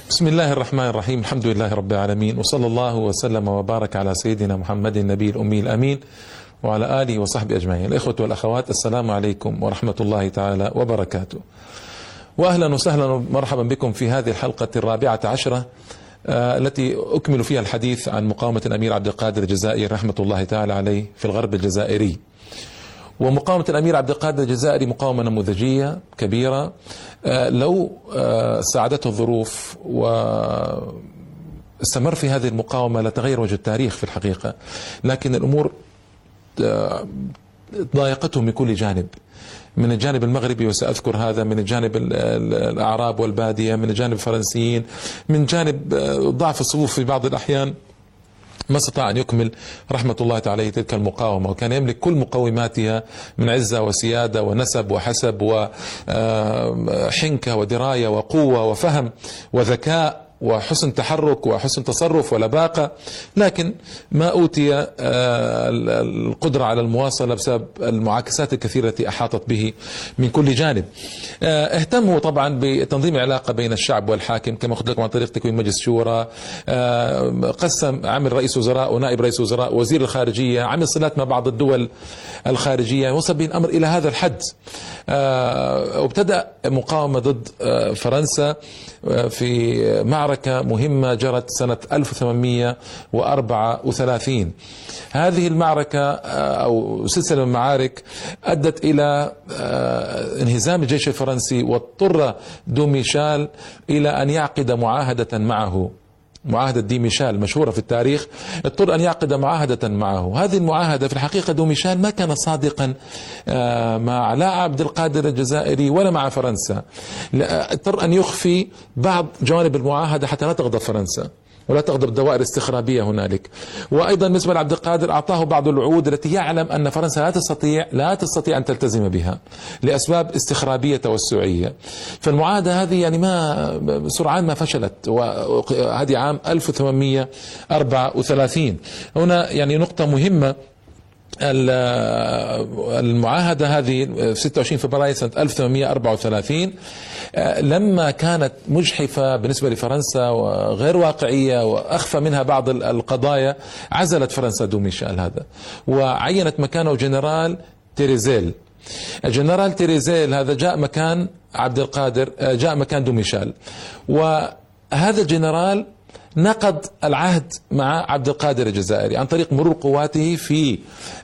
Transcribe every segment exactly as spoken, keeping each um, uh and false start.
بسم الله الرحمن الرحيم. الحمد لله رب العالمين، وصلى الله وسلم وبارك على سيدنا محمد النبي الأمي الأمين وعلى آله وصحبه أجمعين. الإخوة والأخوات، السلام عليكم ورحمة الله تعالى وبركاته، وأهلا وسهلا ومرحبا بكم في هذه الحلقة الرابعة عشرة آه التي أكمل فيها الحديث عن مقاومة الأمير عبد القادر الجزائري رحمة الله تعالى عليه في الغرب الجزائري. ومقاومة الأمير عبد القادر الجزائري مقاومة نموذجية كبيرة، آه لو آه ساعدته الظروف واستمر في هذه المقاومة لتغير وجه التاريخ في الحقيقة، لكن الأمور آه ضايقته من كل جانب، من الجانب المغربي وسأذكر هذا، من الجانب الأعراب والبادية، من الجانب الفرنسيين، من جانب ضعف الصفوف في بعض الأحيان. ما استطاع أن يكمل رحمة الله تعالى تلك المقاومة، وكان يملك كل مقوماتها من عزة وسيادة ونسب وحسب وحنكة ودراية وقوة وفهم وذكاء وحسن تحرك وحسن تصرف ولباقة، لكن ما أوتي القدرة على المواصلة بسبب المعاكسات الكثيرة التي أحاطت به من كل جانب. اهتموا طبعا بتنظيم العلاقة بين الشعب والحاكم كما قلت لكم عن طريق تكوين مجلس شورى، قسم عمل رئيس وزراء ونائب رئيس وزراء وزير الخارجية، عمل صلات مع بعض الدول الخارجية، وصل به الأمر إلى هذا الحد. وابتدأ مقاومة ضد فرنسا في معركة مهمة جرت سنة ألف وثمانمئة وأربعة وثلاثين. هذه المعركة أو سلسلة من المعارك أدت إلى انهزام الجيش الفرنسي، واضطر دوميشال إلى أن يعقد معاهدة معه، معاهدة دي ميشال مشهورة في التاريخ. اضطر أن يعقد معاهدة معه. هذه المعاهدة في الحقيقة دوميشال ما كان صادقا مع لا عبد القادر الجزائري ولا مع فرنسا، اضطر أن يخفي بعض جوانب المعاهدة حتى لا تغضب فرنسا ولا تغضب الدوائر الاستخرابية هنالك. وأيضا بالنسبة لعبد القادر أعطاه بعض الوعود التي يعلم أن فرنسا لا تستطيع لا تستطيع أن تلتزم بها لأسباب استخرابية توسعية. فالمعاهدة هذه يعني ما سرعان ما فشلت، وهذه عام ألف وثمانمئة وأربعة وثلاثين. هنا يعني نقطة مهمة، المعاهدة هذه في ستة وعشرين فبراير سنة ألف وثمانمئة وأربعة وثلاثين لما كانت مجحفة بالنسبة لفرنسا وغير واقعية وأخفى منها بعض القضايا، عزلت فرنسا دوميشال هذا وعينت مكانه جنرال تيريزيل. الجنرال تيريزيل هذا جاء مكان عبد القادر، جاء مكان دوميشال، وهذا الجنرال نقض العهد مع عبد القادر الجزائري عن طريق مرور قواته في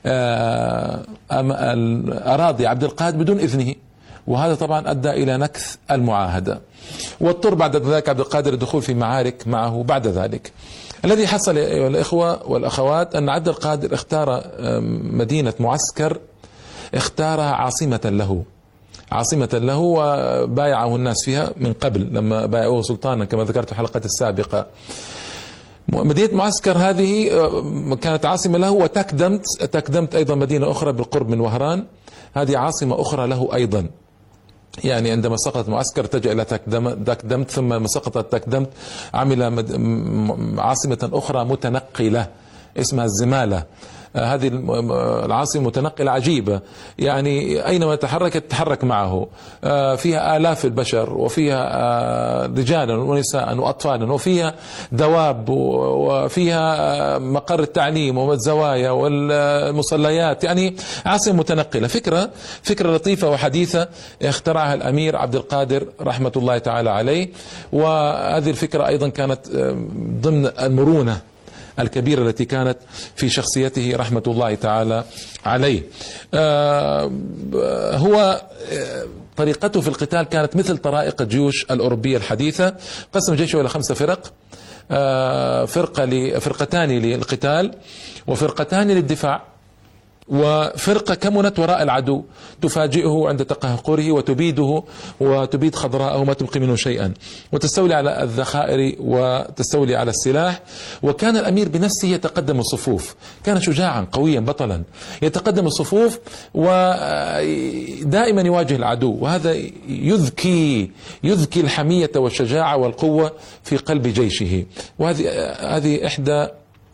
أراضي عبد القادر بدون إذنه، وهذا طبعا أدى إلى نكث المعاهدة، واضطر بعد ذلك عبد القادر الدخول في معارك معه. بعد ذلك الذي حصل أيها الإخوة والأخوات أن عبد القادر اختار مدينة معسكر، اختارها عاصمة له، عاصمة له، وبايعه الناس فيها من قبل لما بايعوه سلطانا كما ذكرت في الحلقة السابقة. مدينة معسكر هذه كانت عاصمة له، وتكدمت تكدمت أيضا مدينة أخرى بالقرب من وهران، هذه عاصمة أخرى له أيضا. يعني عندما سقطت معسكر اتجه إلى تكدمت، ثم لما سقطت تكدمت عمل عاصمة أخرى متنقلة اسمها الزمالة. هذه العاصمة متنقلة عجيبة، يعني أينما تحركت تتحرك معه، فيها آلاف البشر، وفيها رجالا ونساء وأطفالا، وفيها دواب، وفيها مقر التعليم والزوايا والمصليات، يعني عاصمة متنقلة. فكرة فكرة لطيفة وحديثة اخترعها الأمير عبد القادر رحمة الله تعالى عليه، وهذه الفكرة أيضا كانت ضمن المرونة الكبيرة التي كانت في شخصيته رحمة الله تعالى عليه. آه هو طريقته في القتال كانت مثل طرائق الجيوش الأوروبية الحديثة. قسم جيشه إلى خمسة فرق، آه فرقة فرقتان للقتال وفرقتان للدفاع، وفرقة كمنت وراء العدو تفاجئه عند تقهقره وتبيده وتبيد خضراءه ما تبقي منه شيئا، وتستولي على الذخائر وتستولي على السلاح. وكان الأمير بنفسه يتقدم الصفوف، كان شجاعا قويا بطلا يتقدم الصفوف ودائما يواجه العدو، وهذا يذكي يذكي الحمية والشجاعة والقوة في قلب جيشه. وهذه هذه إحدى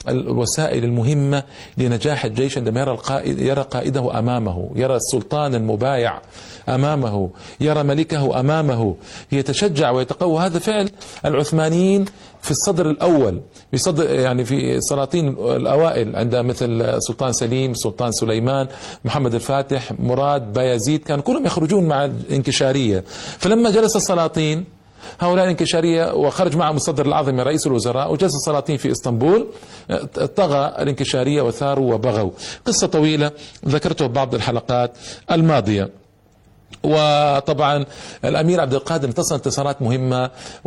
الوسائل المهمة لنجاح الجيش عندما يرى القائد يرى قائده أمامه، يرى السلطان المبايع أمامه، يرى ملكه أمامه، يتشجع ويتقوى. هذا فعل العثمانيين في الصدر الأول، في صدر يعني في السلاطين الأوائل، عند مثل سلطان سليم، سلطان سليمان، محمد الفاتح، مراد، بايزيد، كانوا كلهم يخرجون مع الانكشارية. فلما جلس السلاطين هؤلاء الانكشارية وخرج معهم الصدر الأعظم رئيس الوزراء، وجلس السلاطين في إسطنبول، طغى الانكشارية وثاروا وبغوا. قصة طويلة ذكرتها ببعض الحلقات الماضية. وطبعا الأمير عبد القادر انتصر انتصارات مهمة،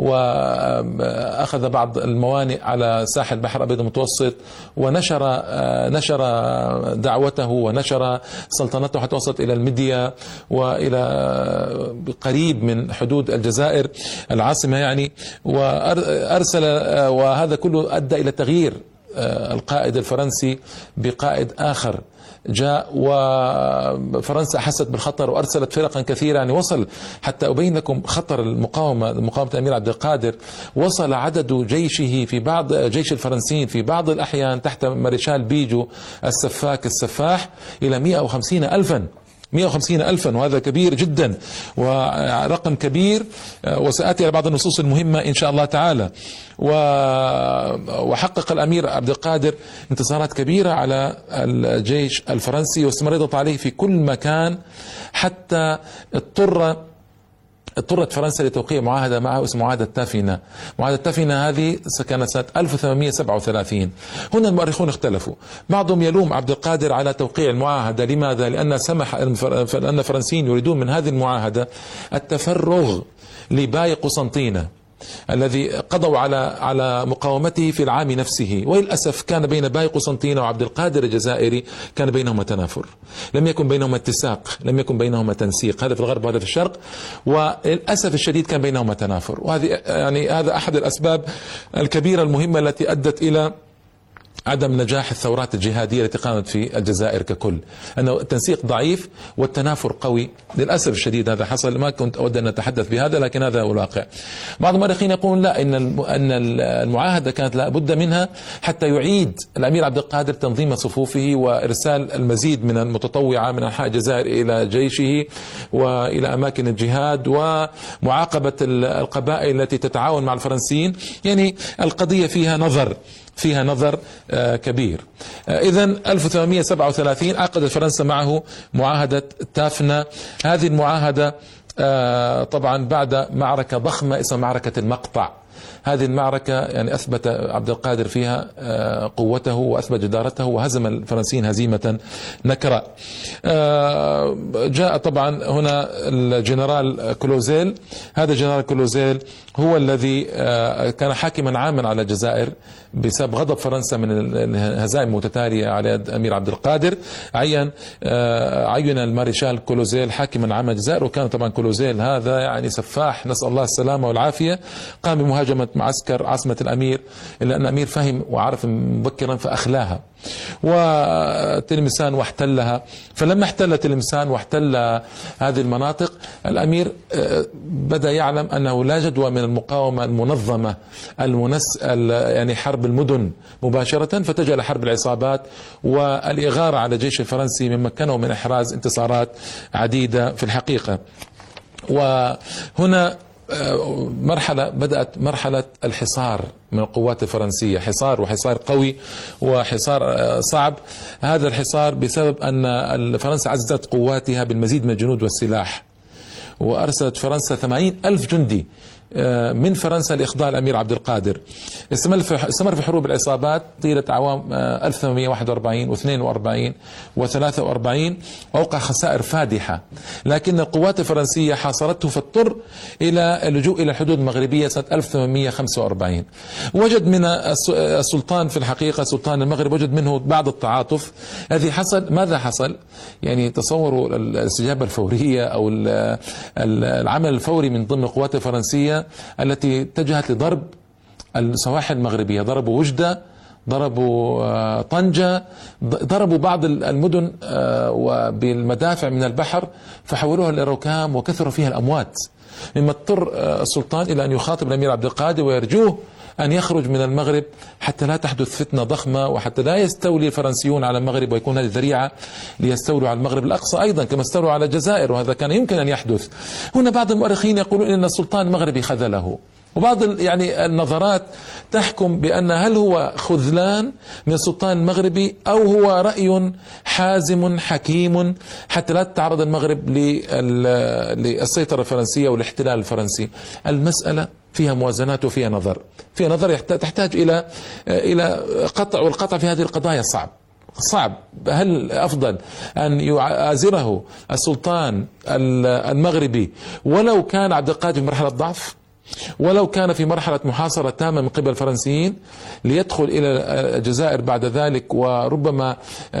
وأخذ بعض الموانئ على ساحل البحر الأبيض المتوسط، ونشر نشر دعوته ونشر سلطنته حتى وصلت إلى المديا وإلى قريب من حدود الجزائر العاصمة يعني، وأرسل، وهذا كله أدى إلى تغيير القائد الفرنسي بقائد آخر جاء، وفرنسا أحست بالخطر وأرسلت فرقا كثيرة. يعني وصل، حتى أبين لكم خطر المقاومة، مقاومة الأمير عبد القادر، وصل عدد جيشه في بعض جيش الفرنسيين في بعض الأحيان تحت مارشال بيجو السفاك السفاح إلى مئة وخمسين ألفا مئة وخمسين ألفا، وهذا كبير جدا ورقم كبير، وسآتي على بعض النصوص المهمة إن شاء الله تعالى. وحقق الأمير عبد القادر انتصارات كبيرة على الجيش الفرنسي، واستمرت عليه في كل مكان، حتى اضطر اضطرت فرنسا لتوقيع معاهدة معه اسمها معاهدة تافينا. معاهدة تافينا هذه كانت سنة ألف وثمانمئة وسبعة وثلاثين. هنا المؤرخون اختلفوا، بعضهم يلوم عبد القادر على توقيع المعاهدة. لماذا؟ لأن سمح لأن الفرنسيين يريدون من هذه المعاهدة التفرغ لباي قسنطينة الذي قضوا على على مقاومته في العام نفسه. وللأسف كان بين باي قسنطينة وعبد القادر الجزائري كان بينهما تنافر، لم يكن بينهما اتساق، لم يكن بينهما تنسيق، هذا في الغرب وهذا في الشرق، وللأسف الشديد كان بينهما تنافر. وهذه يعني هذا أحد الأسباب الكبيرة المهمة التي أدت إلى عدم نجاح الثورات الجهادية التي قامت في الجزائر ككل، أنه التنسيق ضعيف والتنافر قوي. للأسف الشديد هذا حصل، ما كنت أود أن أتحدث بهذا، لكن هذا هو الواقع. بعض المؤرخين يقولون لا، إن أن المعاهدة كانت لا بد منها حتى يعيد الأمير عبد القادر تنظيم صفوفه وإرسال المزيد من المتطوعة من أنحاء الجزائر إلى جيشه وإلى أماكن الجهاد، ومعاقبة القبائل التي تتعاون مع الفرنسيين. يعني القضية فيها نظر فيها نظر كبير. إذن ألف وثمانمئة وسبعة وثلاثين عقدت فرنسا معه معاهدة تافنا. هذه المعاهدة طبعا بعد معركة ضخمة اسمها معركة المقطع. هذه المعركة يعني أثبت عبد القادر فيها قوته وأثبت جدارته وهزم الفرنسيين هزيمة نكرة. جاء طبعا هنا الجنرال كلوزيل. هذا الجنرال كلوزيل هو الذي كان حاكما عاما على الجزائر بسبب غضب فرنسا من الهزائم المتتالية على يد أمير عبد القادر. عين عين المارشال كلوزيل حاكما عاما الجزائر، وكان طبعا كلوزيل هذا يعني سفاح، نسأل الله السلامة والعافية. قام بمهاجمة معسكر عاصمة الأمير، إلا أن الأمير فهم وعرف مبكرا فأخلاها، وتلمسان واحتلها. فلما احتل تلمسان واحتل هذه المناطق، الأمير بدأ يعلم أنه لا جدوى من المقاومة المنظمة المنس يعني حرب المدن مباشرة، فاتجه إلى حرب العصابات والإغارة على الجيش الفرنسي، من مكنه من إحراز انتصارات عديدة في الحقيقة. وهنا مرحلة بدأت مرحلة الحصار من القوات الفرنسية، حصار وحصار قوي وحصار صعب. هذا الحصار بسبب أن فرنسا عززت قواتها بالمزيد من الجنود والسلاح، وأرسلت فرنسا ثمانين ألف جندي من فرنسا لإخضاع الأمير عبد القادر. استمر في حروب العصابات طيلة أعوام ألف وثمانمئة وواحد وأربعين واثنين وأربعين وثلاثة وأربعين، وأوقع خسائر فادحة، لكن القوات الفرنسية حاصرته، فاضطر إلى اللجوء إلى الحدود المغربية سنة ألف وثمانمئة وخمسة وأربعين. وجد من السلطان في الحقيقة سلطان المغرب وجد منه بعض التعاطف. الذي حصل ماذا حصل؟ يعني تصوروا الاستجابة الفورية أو العمل الفوري من ضمن القوات الفرنسية التي اتجهت لضرب السواحل المغربية. ضربوا وجدة، ضربوا طنجة، ضربوا بعض المدن وبالمدافع من البحر، فحولوها للركام وكثروا فيها الأموات، مما اضطر السلطان إلى أن يخاطب الأمير عبد القادر ويرجوه أن يخرج من المغرب حتى لا تحدث فتنة ضخمة، وحتى لا يستولي الفرنسيون على المغرب ويكون هذه ذريعة ليستولوا على المغرب الأقصى أيضا كما استولوا على الجزائر، وهذا كان يمكن أن يحدث. هنا بعض المؤرخين يقولون إن السلطان المغربي خذله، وبعض يعني النظرات تحكم بأن هل هو خذلان من السلطان المغربي أو هو رأي حازم حكيم حتى لا تتعرض المغرب للسيطرة الفرنسية والاحتلال الفرنسي. المسألة فيها موازنات وفيها نظر، فيها نظر تحتاج إلى إلى قطع، والقطع في هذه القضايا صعب صعب. هل أفضل أن يعازره السلطان المغربي ولو كان عبد القادر في مرحلة ضعف، ولو كان في مرحلة محاصرة تامة من قبل الفرنسيين، ليدخل إلى الجزائر بعد ذلك وربما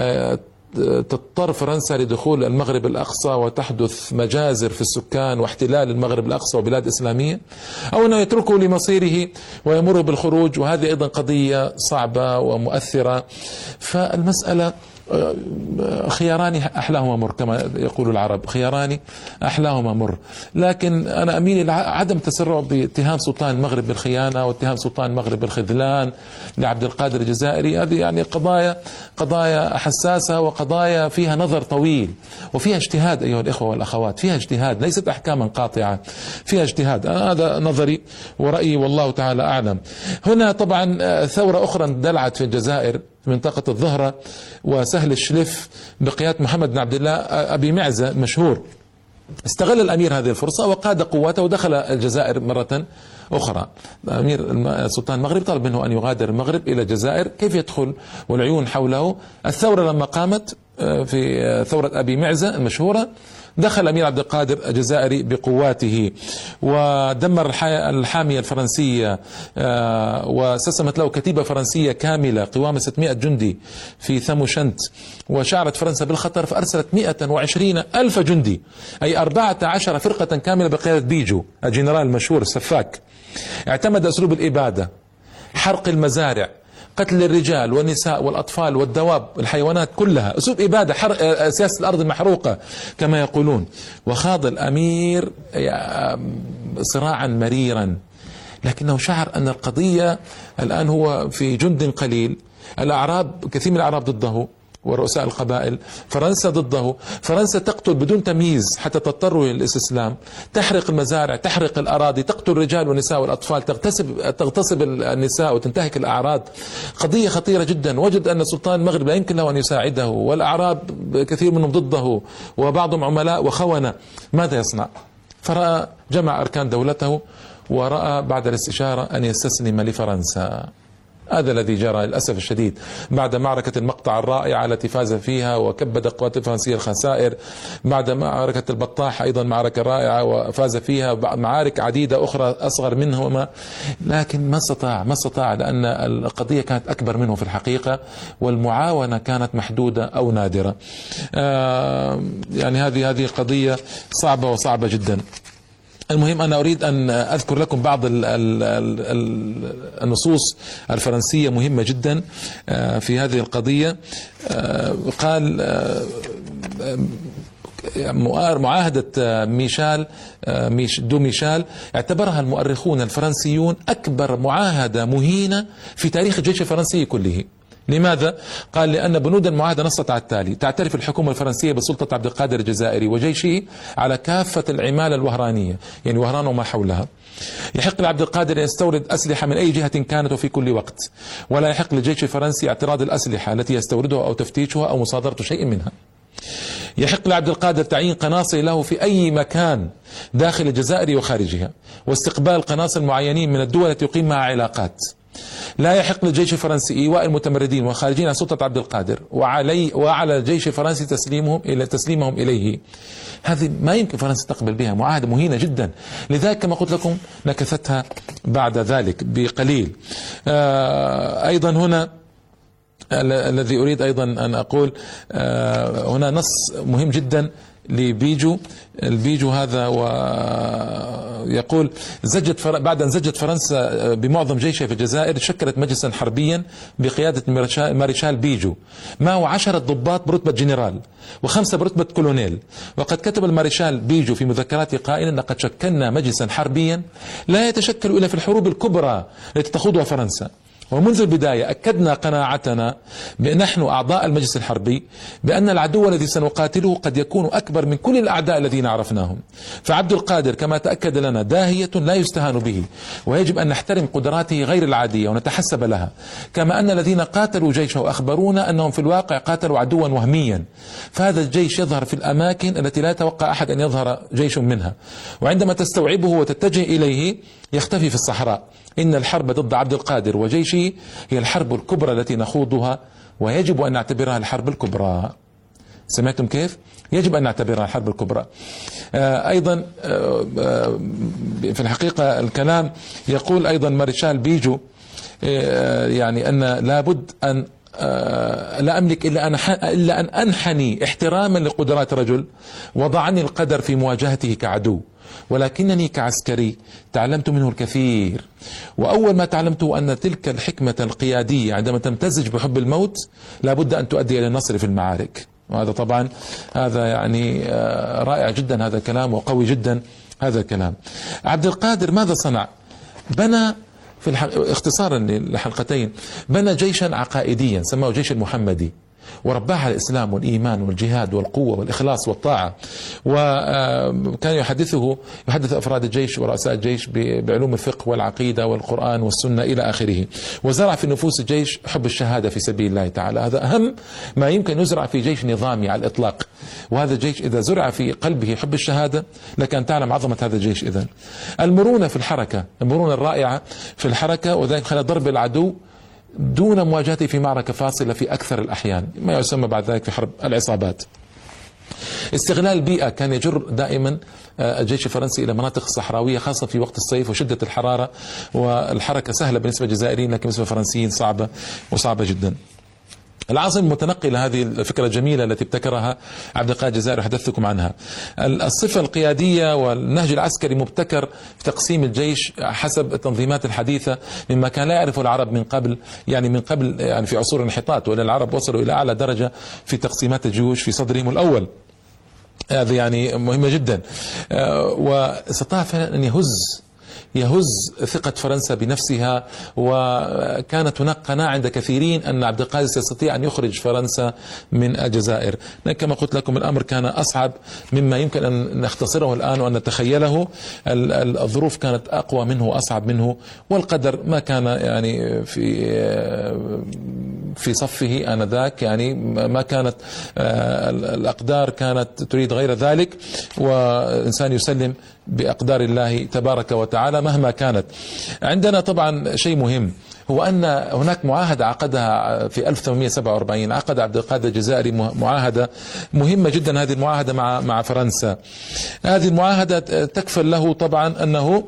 تضطر فرنسا لدخول المغرب الأقصى وتحدث مجازر في السكان واحتلال المغرب الأقصى وبلاد إسلامية، أو أنه يتركه لمصيره ويمر بالخروج، وهذه أيضا قضية صعبة ومؤثرة. فالمسألة خياران أحلاهما مر كما يقول العرب، خياران أحلاهما مر. لكن أنا أميل إلى عدم التسرع باتهام سلطان المغرب بالخيانة واتهام سلطان المغرب بالخذلان لعبد القادر الجزائري. هذه يعني قضايا قضايا حساسة وقضايا فيها نظر طويل وفيها اجتهاد أيها الإخوة والأخوات، فيها اجتهاد ليست أحكاما قاطعة، فيها اجتهاد. هذا نظري ورأيي والله تعالى أعلم. هنا طبعا ثورة أخرى اندلعت في الجزائر في منطقة الظهرة وسهل الشلف بقيادة محمد بن عبد الله أبي معزة المشهور. استغل الأمير هذه الفرصة وقاد قواته ودخل الجزائر مرة أخرى. أمير السلطان المغرب طلب منه أن يغادر المغرب إلى الجزائر. كيف يدخل والعيون حوله؟ الثورة لما قامت في ثورة أبي معزة المشهورة، دخل الأمير عبد القادر الجزائري بقواته ودمر الحامية الفرنسية واستسلمت له كتيبة فرنسية كاملة قوام ستمائة جندي في ثموشنت، وشعرت فرنسا بالخطر فأرسلت مائة وعشرين ألف جندي، أي أربعة عشر فرقة كاملة بقيادة بيجو الجنرال المشهور السفاك. اعتمد أسلوب الإبادة، حرق المزارع، قتل الرجال والنساء والأطفال والدواب الحيوانات كلها، أسلوب إبادة، حرق سياسة الأرض المحروقة كما يقولون. وخاض الأمير صراعا مريرا، لكنه شعر أن القضية الآن هو في جند قليل، الأعراب كثير من الأعراب ضده ورؤساء القبائل، فرنسا ضده، فرنسا تقتل بدون تمييز حتى تضطروا للاستسلام، تحرق المزارع، تحرق الأراضي، تقتل الرجال والنساء والأطفال، تغتصب تغتصب النساء وتنتهك الأعراض. قضية خطيرة جدا. وجد أن سلطان المغرب لا يمكن له أن يساعده، والأعراب كثير منهم ضده وبعضهم عملاء وخونة. ماذا يصنع؟ فرأى جمع أركان دولته ورأى بعد الاستشارة أن يستسلم لفرنسا. هذا الذي جرى للأسف الشديد بعد معركة المقطع الرائعة التي فاز فيها وكبد القوات الفرنسية الخسائر، بعد معركة البطاح أيضا معركة رائعة وفاز فيها، معارك عديدة أخرى أصغر منهما، لكن ما استطاع ما استطاع لأن القضية كانت أكبر منه في الحقيقة، والمعاونة كانت محدودة أو نادرة. آه يعني هذه هذه قضية صعبة وصعبة جدا. المهم أنا أريد أن أذكر لكم بعض النصوص الفرنسية مهمة جدا في هذه القضية. قال معاهدة ميشال دو ميشال اعتبرها المؤرخون الفرنسيون أكبر معاهدة مهينة في تاريخ الجيش الفرنسي كله. لماذا؟ قال لأن بنود المعاهدة نصت على التالي: تعترف الحكومة الفرنسية بسلطة عبد القادر الجزائري وجيشه على كافة العمالة الوهرانية، يعني وهران وما حولها. يحق لعبد القادر أن يستورد أسلحة من أي جهة كانت وفي كل وقت، ولا يحق للجيش الفرنسي اعتراض الأسلحة التي يستوردها أو تفتيشها أو مصادرة شيء منها. يحق لعبد القادر تعيين قناصل له في أي مكان داخل الجزائر وخارجها، واستقبال قناصل معينين من الدول التي يقيم معها علاقات. لا يحق للجيش الفرنسي إيواء المتمردين والخارجين عن سلطة عبد القادر، وعلي وعلى الجيش الفرنسي تسليمهم إلى تسليمهم إليه. هذه ما يمكن فرنسا تقبل بها، معاهدة مهينة جدا. لذلك كما قلت لكم نكثتها بعد ذلك بقليل. آه أيضا هنا الذي أريد أيضا أن أقول، آه هنا نص مهم جدا لبيجو. البيجو هذا ويقول زجت فر... بعد أن زجت فرنسا بمعظم جيشها في الجزائر شكلت مجلسا حربيا بقيادة مارشال بيجو معه عشرة ضباط برتبة جنرال وخمسة برتبة كولونيل. وقد كتب المارشال بيجو في مذكراته قائلا لقد شكلنا مجلسا حربيا لا يتشكل إلا في الحروب الكبرى التي تخوضها فرنسا. ومنذ البداية أكدنا قناعتنا بنحن أعضاء المجلس الحربي بأن العدو الذي سنقاتله قد يكون أكبر من كل الأعداء الذين عرفناهم. فعبد القادر كما تأكد لنا داهية لا يستهان به، ويجب أن نحترم قدراته غير العادية ونتحسب لها، كما أن الذين قاتلوا جيشه أخبرونا أنهم في الواقع قاتلوا عدوا وهميا. فهذا الجيش يظهر في الأماكن التي لا يتوقع أحد أن يظهر جيش منها، وعندما تستوعبه وتتجه إليه يختفي في الصحراء. إن الحرب ضد عبد القادر وجيشه هي الحرب الكبرى التي نخوضها، ويجب أن نعتبرها الحرب الكبرى. سمعتم كيف؟ يجب أن نعتبرها الحرب الكبرى. آه أيضا آه آه في الحقيقة الكلام يقول أيضا مارشال بيجو آه يعني أن لابد أن آه لا أملك إلا أن إلا أن أنحني احتراما لقدرات رجل وضعني القدر في مواجهته كعدو، ولكنني كعسكري تعلمت منه الكثير. وأول ما تعلمته أن تلك الحكمة القيادية عندما تمتزج بحب الموت لابد أن تؤدي إلى النصر في المعارك. وهذا طبعا هذا يعني رائع جدا هذا الكلام وقوي جدا هذا الكلام. عبد القادر ماذا صنع؟ بنى في الحق... اختصارا لحلقتين بنى جيشا عقائديا سماه جيش المحمدي، ورباه على الإسلام والإيمان والجهاد والقوة والإخلاص والطاعة. وكان يحدثه يحدث أفراد الجيش ورؤساء الجيش بعلوم الفقه والعقيدة والقرآن والسنة إلى آخره. وزرع في نفوس الجيش حب الشهادة في سبيل الله تعالى، هذا أهم ما يمكن يزرع في جيش نظامي على الإطلاق. وهذا الجيش إذا زرع في قلبه حب الشهادة لك أن تعلم عظمة هذا الجيش. إذن المرونة في الحركة، المرونة الرائعة في الحركة، وذلك خلال ضرب العدو دون مواجهته في معركة فاصلة في أكثر الأحيان، ما يسمى بعد ذلك في حرب العصابات. استغلال البيئة، كان يجر دائما الجيش الفرنسي إلى مناطق الصحراوية خاصة في وقت الصيف وشدة الحرارة، والحركة سهلة بالنسبة للجزائريين لكن بالنسبة للفرنسيين صعبة وصعبة جدا. العاصمة المتنقلة، هذه الفكرة الجميلة التي ابتكرها عبد القادر الجزائري وحدثتكم عنها. الصفة القيادية والنهج العسكري مبتكر في تقسيم الجيش حسب التنظيمات الحديثة مما كان لا يعرفه العرب من قبل، يعني من قبل يعني في عصور الانحطاط، ولا العرب وصلوا إلى أعلى درجة في تقسيمات الجيوش في صدرهم الأول. هذا يعني مهمة جدا. واستطاع فعلا أن يهز يهز ثقة فرنسا بنفسها، وكانت هناك قناعة عند كثيرين أن عبد القادر سيستطيع أن يخرج فرنسا من الجزائر. كما قلت لكم الأمر كان أصعب مما يمكن أن نختصره الآن وأن نتخيله. الظروف كانت أقوى منه وأصعب منه، والقدر ما كان يعني في في صفه آنذاك، يعني ما كانت الأقدار كانت تريد غير ذلك، والإنسان يسلم بأقدار الله تبارك وتعالى مهما كانت. عندنا طبعا شيء مهم، هو أن هناك معاهدة عقدها في ألف وثمانمئة وسبعة وأربعين، عقد عبد القادر الجزائري معاهدة مهمة جدا، هذه المعاهدة مع مع فرنسا. هذه المعاهدة تكفل له طبعا أنه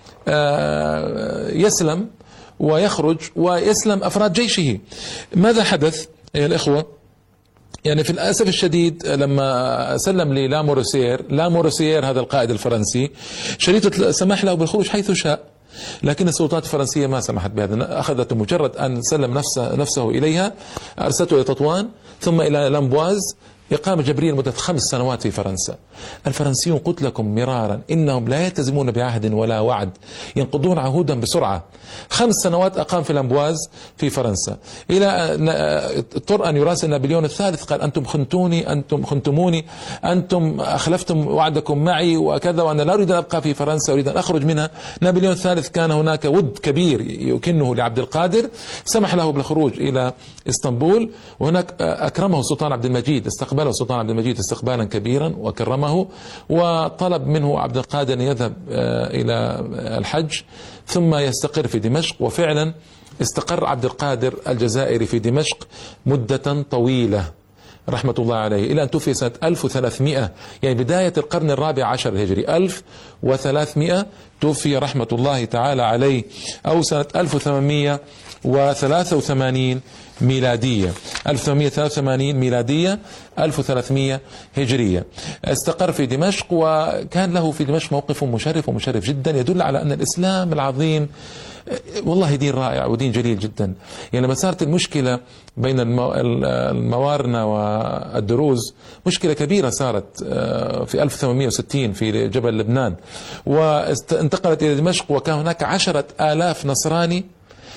يسلم ويخرج ويسلم أفراد جيشه. ماذا حدث يا الإخوة؟ يعني في الأسف الشديد لما سلم لي لا مورسير لا مورسير هذا القائد الفرنسي شريطة سمح له بالخروج حيث شاء، لكن السلطات الفرنسية ما سمحت بهذا. أخذته مجرد أن سلم نفسه, نفسه إليها، أرسلته إلى تطوان ثم إلى لامبواز، إقامة جبرية لمدة خمس سنوات في فرنسا. الفرنسيون قلت لكم مرارا إنهم لا يلتزمون بعهد ولا وعد، ينقضون عهودا بسرعة. خمس سنوات أقام في لامبواز في فرنسا، إلى اضطر أن يراسل نابليون الثالث، قال أنتم خنتوني، أنتم خنتموني، أنتم أخلفتم وعدكم معي وكذا، وأنا لا أريد أن أبقى في فرنسا، أريد أن أخرج منها. نابليون الثالث كان هناك ود كبير يكنه لعبد القادر، سمح له بالخروج إلى إسطنبول، وهناك أكرمه السلطان عبد المجيد، استقبله السلطان عبد المجيد استقبالا كبيرا وكرمه، وطلب منه عبد القادر أن يذهب إلى الحج ثم يستقر في دمشق. وفعلا استقر عبد القادر الجزائري في دمشق مدة طويلة، رحمة الله عليه إلى أن توفي سنة ألف وثلاثمائة، يعني بداية القرن الرابع عشر الهجري، ألف وثلاثمائة توفي رحمة الله تعالى عليه، أو سنة ألف وثمانمائة وثلاثة وثمانين ميلادية، ألف وثمانمائة وثلاثة وثمانين ميلادية، ألف وثلاثمائة هجرية. استقر في دمشق، وكان له في دمشق موقف مشرف ومشرف جدا، يدل على أن الإسلام العظيم والله دين رائع ودين جليل جدا. يعني لما صارت المشكلة بين الموارنة والدروز، مشكلة كبيرة صارت في ألف وثمانمائة وستين في جبل لبنان، وانتقلت إلى دمشق، وكان هناك عشرة آلاف نصراني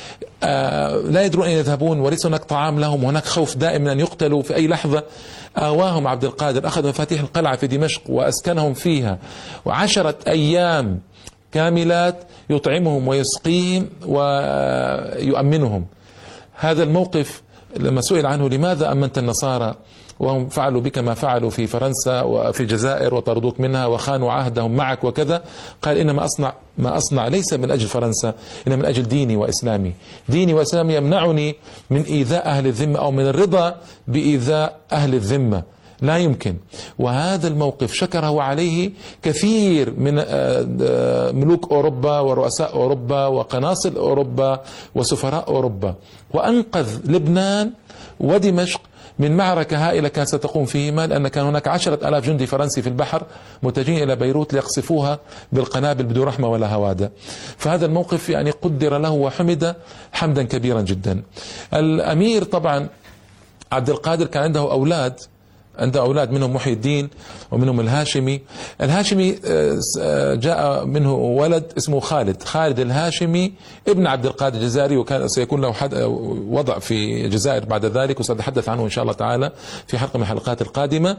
لا يدرون أين يذهبون، وليس هناك طعام لهم، وهناك خوف دائم من أن يقتلوا في أي لحظة. آواهم عبد القادر، أخذ مفاتيح القلعة في دمشق وأسكنهم فيها، وعشرة أيام كاملات يطعمهم ويسقيهم ويؤمنهم. هذا الموقف لما سئل عنه لماذا أمنت النصارى وهم فعلوا بك ما فعلوا في فرنسا وفي الجزائر وطردوك منها وخانوا عهدهم معك وكذا، قال إنما أصنع ما أصنع ليس من أجل فرنسا، إنما من أجل ديني وإسلامي. ديني وإسلامي يمنعني من إيذاء أهل الذمة أو من الرضا بإيذاء أهل الذمة، لا يمكن. وهذا الموقف شكره عليه كثير من ملوك أوروبا ورؤساء أوروبا وقناصل أوروبا وسفراء أوروبا، وأنقذ لبنان ودمشق من معركة هائلة كانت ستقوم فيهما، لأن كان هناك عشرة ألاف جندي فرنسي في البحر متجهين إلى بيروت ليقصفوها بالقنابل بدون رحمة ولا هوادة. فهذا الموقف يعني قدر له وحمد حمدا كبيرا جدا. الأمير طبعا عبد القادر كان عنده أولاد، عنده أولاد منهم محي الدين ومنهم الهاشمي. الهاشمي جاء منه ولد اسمه خالد، خالد الهاشمي ابن عبد القادر الجزائري، وكان سيكون له وضع في الجزائر بعد ذلك، وسأتحدث عنه إن شاء الله تعالى في حلقة من الحلقات القادمة.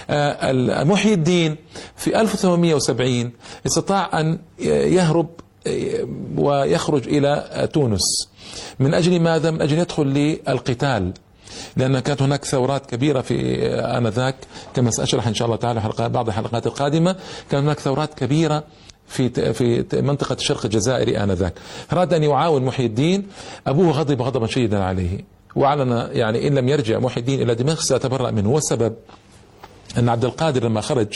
محي الدين في ألف وثمانمائة وسبعين استطاع أن يهرب ويخرج إلى تونس. من أجل ماذا؟ من أجل يدخل للقتال، لأن كانت هناك ثورات كبيرة في آنذاك كما سأشرح إن شاء الله تعالى حلقة بعض الحلقات القادمة. كان هناك ثورات كبيرة في في منطقة الشرق الجزائري آنذاك. أراد أن يعاون محي الدين، أبوه غضب غضبا شديدا عليه، وأعلن يعني إن لم يرجع محي الدين إلى دمشق سيتبرأ منه. والسبب أن عبد القادر لما خرج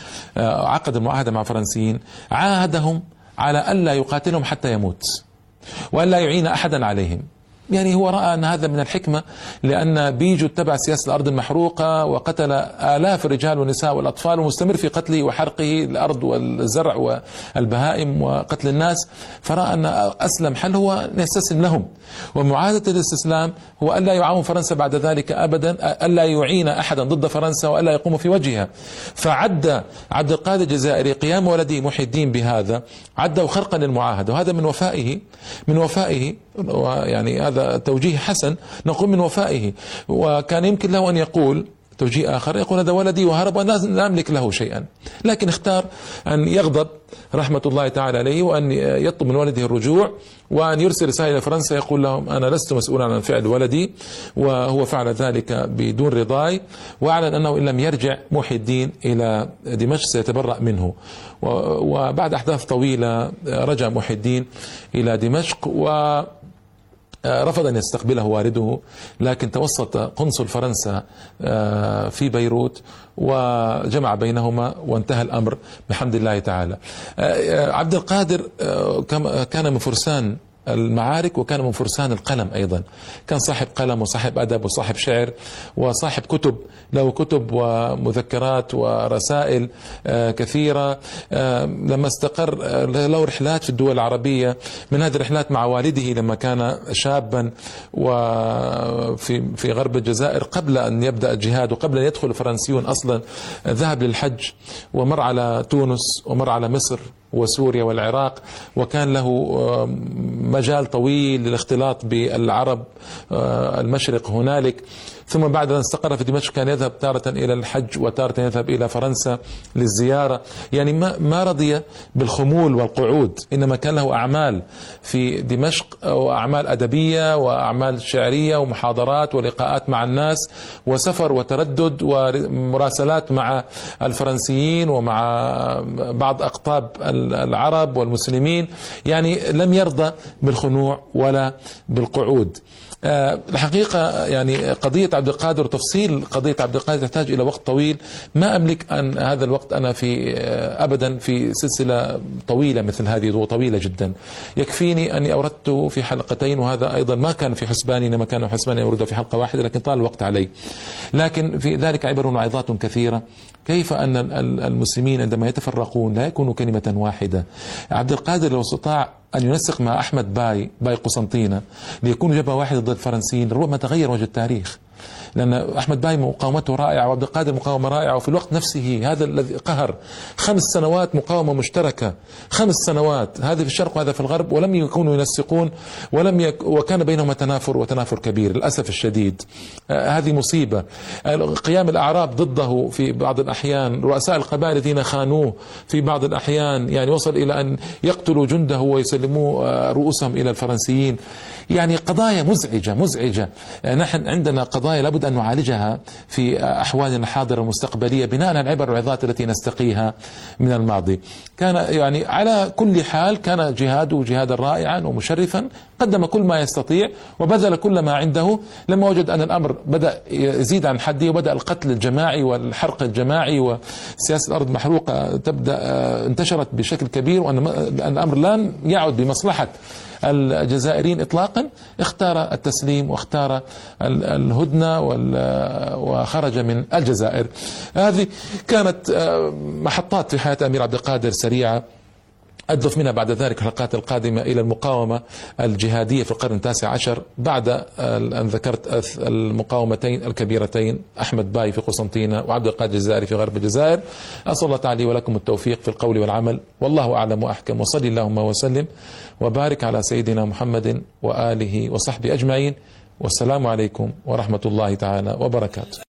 عقد المعاهدة مع الفرنسيين، عاهدهم على ألا يقاتلهم حتى يموت وألا يعين أحدا عليهم. يعني هو رأى أن هذا من الحكمة، لأن بيجو اتبع سياسة الأرض المحروقة وقتل آلاف الرجال والنساء والأطفال، ومستمر في قتله وحرقه الأرض والزرع والبهائم وقتل الناس. فرأى أن أسلم حل هو أن يستسلم لهم، ومعاهدة الاستسلام هو ألا يعاون فرنسا بعد ذلك أبدا، ألا يعين أحدا ضد فرنسا وألا يقوم في وجهها. فعد عبد القادر الجزائري قيام ولده محي الدين بهذا، عده خرقا للمعاهدة، وهذا من وفائه من وفائه يعني هذا توجيه حسن نقول من وفائه. وكان يمكن له أن يقول توجيه آخر، يقول هذا ولدي وهرب ولا أملك له شيئا، لكن اختار أن يغضب رحمة الله تعالى عليه، وأن يطلب من ولده الرجوع، وأن يرسل رسالة إلى فرنسا يقول لهم أنا لست مسؤولا عن فعل ولدي، وهو فعل ذلك بدون رضاي، وأعلن أنه إن لم يرجع محي الدين إلى دمشق سيتبرأ منه. وبعد أحداث طويلة رجع محي الدين إلى دمشق، و رفض أن يستقبله والده، لكن توسط قنصل فرنسا في بيروت وجمع بينهما وانتهى الأمر بحمد الله تعالى. عبد القادر كان من فرسان المعارك، وكان من فرسان القلم أيضا، كان صاحب قلم وصاحب أدب وصاحب شعر وصاحب كتب، له كتب ومذكرات ورسائل كثيرة. لما استقر له رحلات في الدول العربية، من هذه الرحلات مع والده لما كان شابا وفي في غرب الجزائر قبل أن يبدأ الجهاد وقبل أن يدخل الفرنسيون أصلا، ذهب للحج ومر على تونس ومر على مصر وسوريا والعراق، وكان له مجال طويل للاختلاط بالعرب المشرق هنالك. ثم بعد أن استقر في دمشق كان يذهب تارة إلى الحج وتارة يذهب إلى فرنسا للزيارة، يعني ما ما رضي بالخمول والقعود، إنما كان له أعمال في دمشق وأعمال أدبية وأعمال شعرية ومحاضرات ولقاءات مع الناس وسفر وتردد ومراسلات مع الفرنسيين ومع بعض أقطاب العرب والمسلمين، يعني لم يرضى بالخنوع ولا بالقعود. الحقيقة يعني قضية عبد القادر وتفصيل قضية عبد القادر تحتاج إلى وقت طويل، ما أملك أن هذا الوقت أنا في أبدا في سلسلة طويلة مثل هذه وطويلة جدا. يكفيني أني أوردته في حلقتين، وهذا أيضا ما كان في حسباني، إنما كان في حسباني أورده في حلقة واحدة، لكن طال الوقت علي. لكن في ذلك عبر وعظات كثيرة، كيف أن المسلمين عندما يتفرقون لا يكونوا كلمة واحدة. عبد القادر لو استطاع أن ينسق مع أحمد باي باي قسنطينة ليكونوا جبهة واحدة ضد الفرنسيين، ربما تغير وجه التاريخ، لأن أحمد باي مقاومته رائعة وعبد القادر مقاومة رائعة، وفي الوقت نفسه هذا الذي قهر خمس سنوات مقاومة مشتركة، خمس سنوات، هذا في الشرق وهذا في الغرب، ولم يكونوا ينسقون، ولم يك وكان بينهما تنافر وتنافر كبير للأسف الشديد. آه هذه مصيبة. قيام الأعراب ضده في بعض الأحيان، رؤساء القبائل الذين خانوه في بعض الأحيان، يعني وصل إلى أن يقتلوا جنده ويسلموا آه رؤوسهم إلى الفرنسيين. يعني قضايا مزعجة مزعجة. آه نحن عندنا قضايا لابد أن نعالجها في أحوالنا الحاضرة والمستقبلية بناء على العبر والعظات التي نستقيها من الماضي. كان يعني على كل حال كان جهاده جهادا رائعا ومشرفا، قدم كل ما يستطيع وبذل كل ما عنده. لما وجد أن الأمر بدأ يزيد عن حده وبدأ القتل الجماعي والحرق الجماعي وسياسة الأرض محروقة تبدأ انتشرت بشكل كبير، وأن الأمر لن يعد بمصلحة الجزائريين إطلاقا، اختار التسليم واختار الهدنة وخرج من الجزائر. هذه كانت محطات في حياة أمير عبد القادر سريعة، أضف منها بعد ذلك الحلقات القادمة إلى المقاومة الجهادية في القرن التاسع عشر، بعد أن ذكرت المقاومتين الكبيرتين، أحمد باي في قسنطينة وعبد القادر الجزائري في غرب الجزائر. أسأل الله تعالى ولكم التوفيق في القول والعمل، والله أعلم وأحكم، وصلي اللهم وسلم وبارك على سيدنا محمد وآله وصحبه أجمعين، والسلام عليكم ورحمة الله تعالى وبركاته.